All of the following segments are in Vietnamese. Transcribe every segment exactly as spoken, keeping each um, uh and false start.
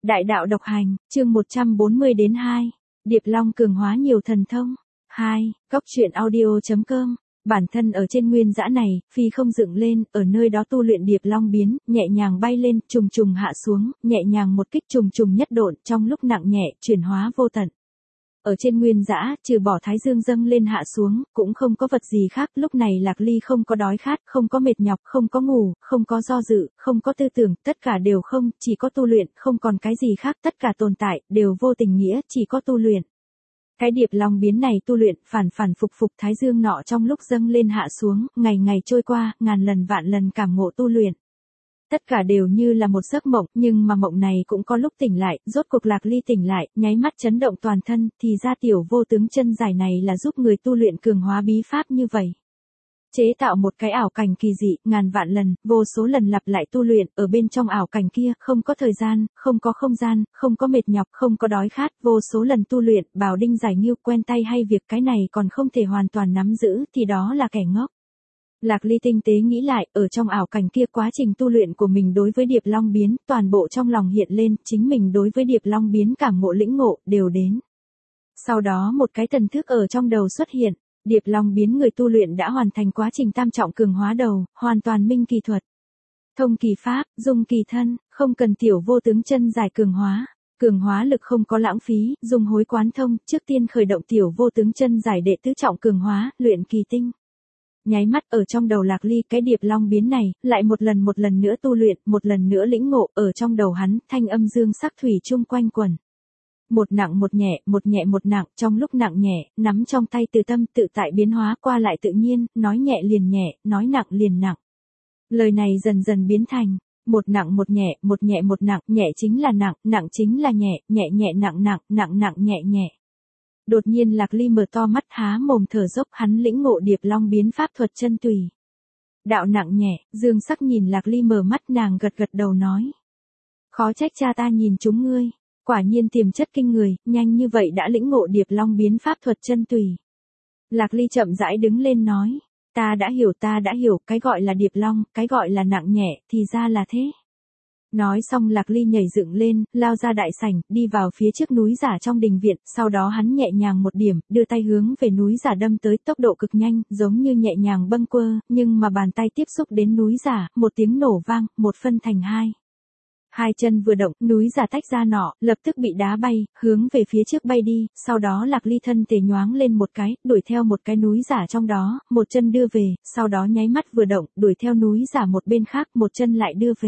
Đại đạo độc hành, chương một trăm bốn mươi đến hai. Điệp Long cường hóa nhiều thần thông. hai. Góc truyện audio chấm com. Bản thân ở trên nguyên dã này, phi không dựng lên, ở nơi đó tu luyện Điệp Long biến, nhẹ nhàng bay lên, trùng trùng hạ xuống, nhẹ nhàng một kích trùng trùng nhất độn, trong lúc nặng nhẹ, chuyển hóa vô tận. Ở trên nguyên dã, trừ bỏ thái dương dâng lên hạ xuống, cũng không có vật gì khác, lúc này Lạc Ly không có đói khát, không có mệt nhọc, không có ngủ, không có do dự, không có tư tưởng, tất cả đều không, chỉ có tu luyện, không còn cái gì khác, tất cả tồn tại, đều vô tình nghĩa, chỉ có tu luyện. Cái Điệp Long biến này tu luyện, phản phản phục phục thái dương nọ trong lúc dâng lên hạ xuống, ngày ngày trôi qua, ngàn lần vạn lần cảm ngộ tu luyện. Tất cả đều như là một giấc mộng, nhưng mà mộng này cũng có lúc tỉnh lại, rốt cuộc Lạc Ly tỉnh lại, nháy mắt chấn động toàn thân, thì ra tiểu vô tướng chân giải này là giúp người tu luyện cường hóa bí pháp như vậy. Chế tạo một cái ảo cảnh kỳ dị, ngàn vạn lần, vô số lần lặp lại tu luyện, ở bên trong ảo cảnh kia, không có thời gian, không có không gian, không có mệt nhọc, không có đói khát, vô số lần tu luyện, bảo đinh giải nghiêu quen tay hay việc cái này còn không thể hoàn toàn nắm giữ, thì đó là kẻ ngốc. Lạc Ly tinh tế nghĩ lại, ở trong ảo cảnh kia quá trình tu luyện của mình đối với Điệp Long biến, toàn bộ trong lòng hiện lên, chính mình đối với Điệp Long biến cảm ngộ lĩnh ngộ, đều đến. Sau đó một cái thần thức ở trong đầu xuất hiện, Điệp Long biến người tu luyện đã hoàn thành quá trình tam trọng cường hóa đầu, hoàn toàn minh kỳ thuật. Thông kỳ pháp, dung kỳ thân, không cần tiểu vô tướng chân giải cường hóa. Cường hóa lực không có lãng phí, dùng hối quán thông, trước tiên khởi động tiểu vô tướng chân giải đệ tứ trọng cường hóa, luyện kỳ tinh. Nháy mắt ở trong đầu Lạc Ly cái Điệp Long biến này, lại một lần một lần nữa tu luyện, một lần nữa lĩnh ngộ, ở trong đầu hắn, thanh âm dương sắc thủy chung quanh quẩn. Một nặng một nhẹ, một nhẹ một nặng, trong lúc nặng nhẹ, nắm trong tay từ tâm tự tại biến hóa qua lại tự nhiên, nói nhẹ liền nhẹ, nói nặng liền nặng. Lời này dần dần biến thành, một nặng một nhẹ, một nhẹ một nặng, nhẹ chính là nặng, nặng chính là nhẹ, nhẹ nhẹ nặng nặng, nặng nặng nhẹ nhẹ. Đột nhiên Lạc Ly mở to mắt há mồm thở dốc hắn lĩnh ngộ Điệp Long biến pháp thuật chân tùy. Đạo nặng nhẹ, dương sắc nhìn Lạc Ly mở mắt nàng gật gật đầu nói. Khó trách cha ta nhìn chúng ngươi, quả nhiên tiềm chất kinh người, nhanh như vậy đã lĩnh ngộ Điệp Long biến pháp thuật chân tùy. Lạc Ly chậm rãi đứng lên nói, ta đã hiểu ta đã hiểu, cái gọi là Điệp Long, cái gọi là nặng nhẹ, thì ra là thế. Nói xong Lạc Ly nhảy dựng lên, lao ra đại sảnh, đi vào phía trước núi giả trong đình viện, sau đó hắn nhẹ nhàng một điểm, đưa tay hướng về núi giả đâm tới tốc độ cực nhanh, giống như nhẹ nhàng bâng quơ, nhưng mà bàn tay tiếp xúc đến núi giả, một tiếng nổ vang, một phân thành hai. Hai chân vừa động, núi giả tách ra nọ, lập tức bị đá bay, hướng về phía trước bay đi, sau đó Lạc Ly thân thể nhoáng lên một cái, đuổi theo một cái núi giả trong đó, một chân đưa về, sau đó nháy mắt vừa động, đuổi theo núi giả một bên khác, một chân lại đưa về.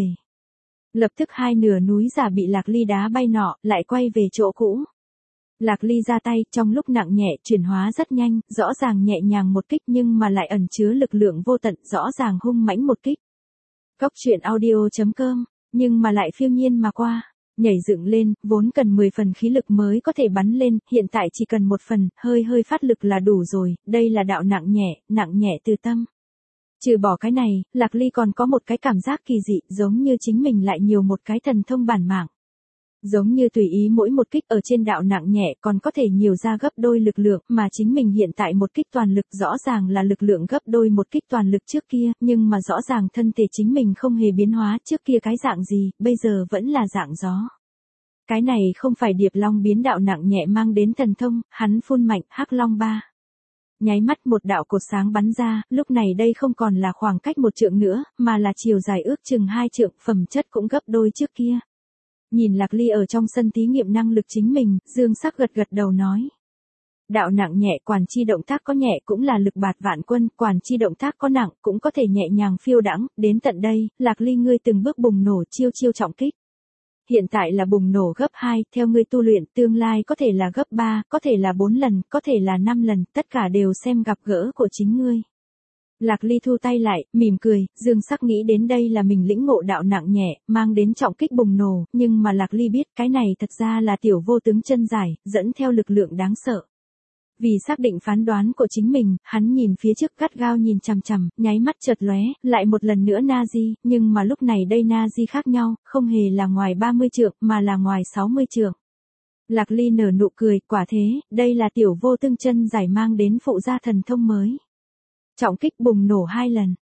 Lập tức hai nửa núi giả bị Lạc Ly đá bay nọ, lại quay về chỗ cũ. Lạc Ly ra tay, trong lúc nặng nhẹ, chuyển hóa rất nhanh, rõ ràng nhẹ nhàng một kích nhưng mà lại ẩn chứa lực lượng vô tận, rõ ràng hung mãnh một kích. Góc truyện audio chấm com, nhưng mà lại phiêu nhiên mà qua, nhảy dựng lên, vốn cần mười phần khí lực mới có thể bắn lên, hiện tại chỉ cần một phần, hơi hơi phát lực là đủ rồi, đây là đạo nặng nhẹ, nặng nhẹ từ tâm. Trừ bỏ cái này, Lạc Ly còn có một cái cảm giác kỳ dị, giống như chính mình lại nhiều một cái thần thông bản mạng. Giống như tùy ý mỗi một kích ở trên đạo nặng nhẹ còn có thể nhiều ra gấp đôi lực lượng, mà chính mình hiện tại một kích toàn lực rõ ràng là lực lượng gấp đôi một kích toàn lực trước kia, nhưng mà rõ ràng thân thể chính mình không hề biến hóa, trước kia cái dạng gì, bây giờ vẫn là dạng gió. Cái này không phải Điệp Long biến đạo nặng nhẹ mang đến thần thông, hắn phun mạnh, Hắc Long ba. Nháy mắt một đạo cột sáng bắn ra, lúc này đây không còn là khoảng cách một trượng nữa, mà là chiều dài ước chừng hai trượng, phẩm chất cũng gấp đôi trước kia. Nhìn Lạc Ly ở trong sân thí nghiệm năng lực chính mình, dương sắc gật gật đầu nói. Đạo nặng nhẹ quản chi động tác có nhẹ cũng là lực bạt vạn quân, quản chi động tác có nặng cũng có thể nhẹ nhàng phiêu đãng, đến tận đây, Lạc Ly ngươi từng bước bùng nổ chiêu chiêu trọng kích. Hiện tại là bùng nổ gấp hai, theo ngươi tu luyện, tương lai có thể là gấp ba, có thể là bốn lần, có thể là năm lần, tất cả đều xem gặp gỡ của chính ngươi. Lạc Ly thu tay lại, mỉm cười, dương sắc nghĩ đến đây là mình lĩnh ngộ đạo nặng nhẹ, mang đến trọng kích bùng nổ, nhưng mà Lạc Ly biết cái này thật ra là tiểu vô tướng chân giải, dẫn theo lực lượng đáng sợ. Vì xác định phán đoán của chính mình, hắn nhìn phía trước gắt gao nhìn chằm chằm, nháy mắt chợt lóe, lại một lần nữa Nazi, nhưng mà lúc này đây Nazi khác nhau, không hề là ngoài ba mươi trượng, mà là ngoài sáu mươi trượng. Lạc Ly nở nụ cười, quả thế, đây là tiểu vô tướng chân giải mang đến phụ gia thần thông mới. Trọng kích bùng nổ hai lần,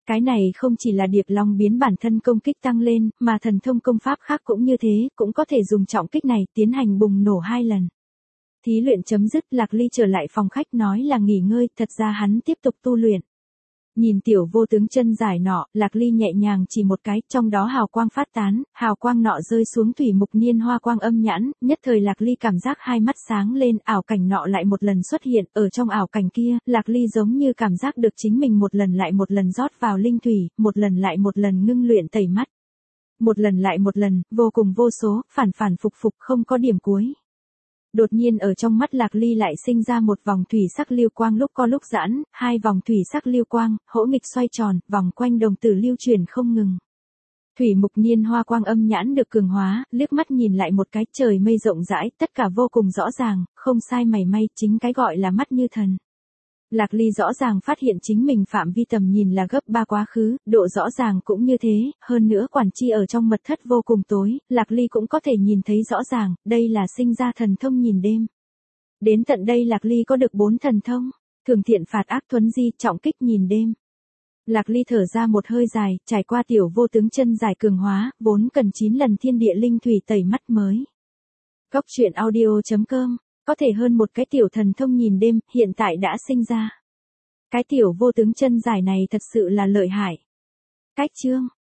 Cái này không chỉ là Điệp Long biến bản thân công kích tăng lên, mà thần thông công pháp khác cũng như thế, cũng có thể dùng trọng kích này tiến hành bùng nổ hai lần. Thí luyện chấm dứt, Lạc Ly trở lại phòng khách nói là nghỉ ngơi, thật ra hắn tiếp tục tu luyện. Nhìn tiểu vô tướng chân dài nọ, Lạc Ly nhẹ nhàng chỉ một cái, trong đó hào quang phát tán, hào quang nọ rơi xuống thủy mục niên hoa quang âm nhãn, nhất thời Lạc Ly cảm giác hai mắt sáng lên, ảo cảnh nọ lại một lần xuất hiện, ở trong ảo cảnh kia, Lạc Ly giống như cảm giác được chính mình một lần lại một lần rót vào linh thủy, một lần lại một lần ngưng luyện tẩy mắt. Một lần lại một lần, vô cùng vô số, phản phản phục phục không có điểm cuối. Đột nhiên ở trong mắt Lạc Ly lại sinh ra một vòng thủy sắc lưu quang lúc co lúc giãn, hai vòng thủy sắc lưu quang, hỗ nghịch xoay tròn, vòng quanh đồng tử lưu chuyển không ngừng. Thủy mục niên hoa quang âm nhãn được cường hóa, liếc mắt nhìn lại một cái, trời mây rộng rãi, tất cả vô cùng rõ ràng, không sai mảy may, chính cái gọi là mắt như thần. Lạc Ly rõ ràng phát hiện chính mình phạm vi tầm nhìn là gấp ba quá khứ, độ rõ ràng cũng như thế, hơn nữa quản chi ở trong mật thất vô cùng tối, Lạc Ly cũng có thể nhìn thấy rõ ràng, đây là sinh ra thần thông nhìn đêm. Đến tận đây Lạc Ly có được bốn thần thông, thường thiện phạt ác thuấn di, trọng kích nhìn đêm. Lạc Ly thở ra một hơi dài, trải qua tiểu vô tướng chân dài cường hóa, vốn cần chín lần thiên địa linh thủy tẩy mắt mới. Góc truyện audio chấm com Có thể hơn một cái tiểu thần thông nhìn đêm, hiện tại đã sinh ra. Cái tiểu vô tướng chân dài này thật sự là lợi hại. Cách chương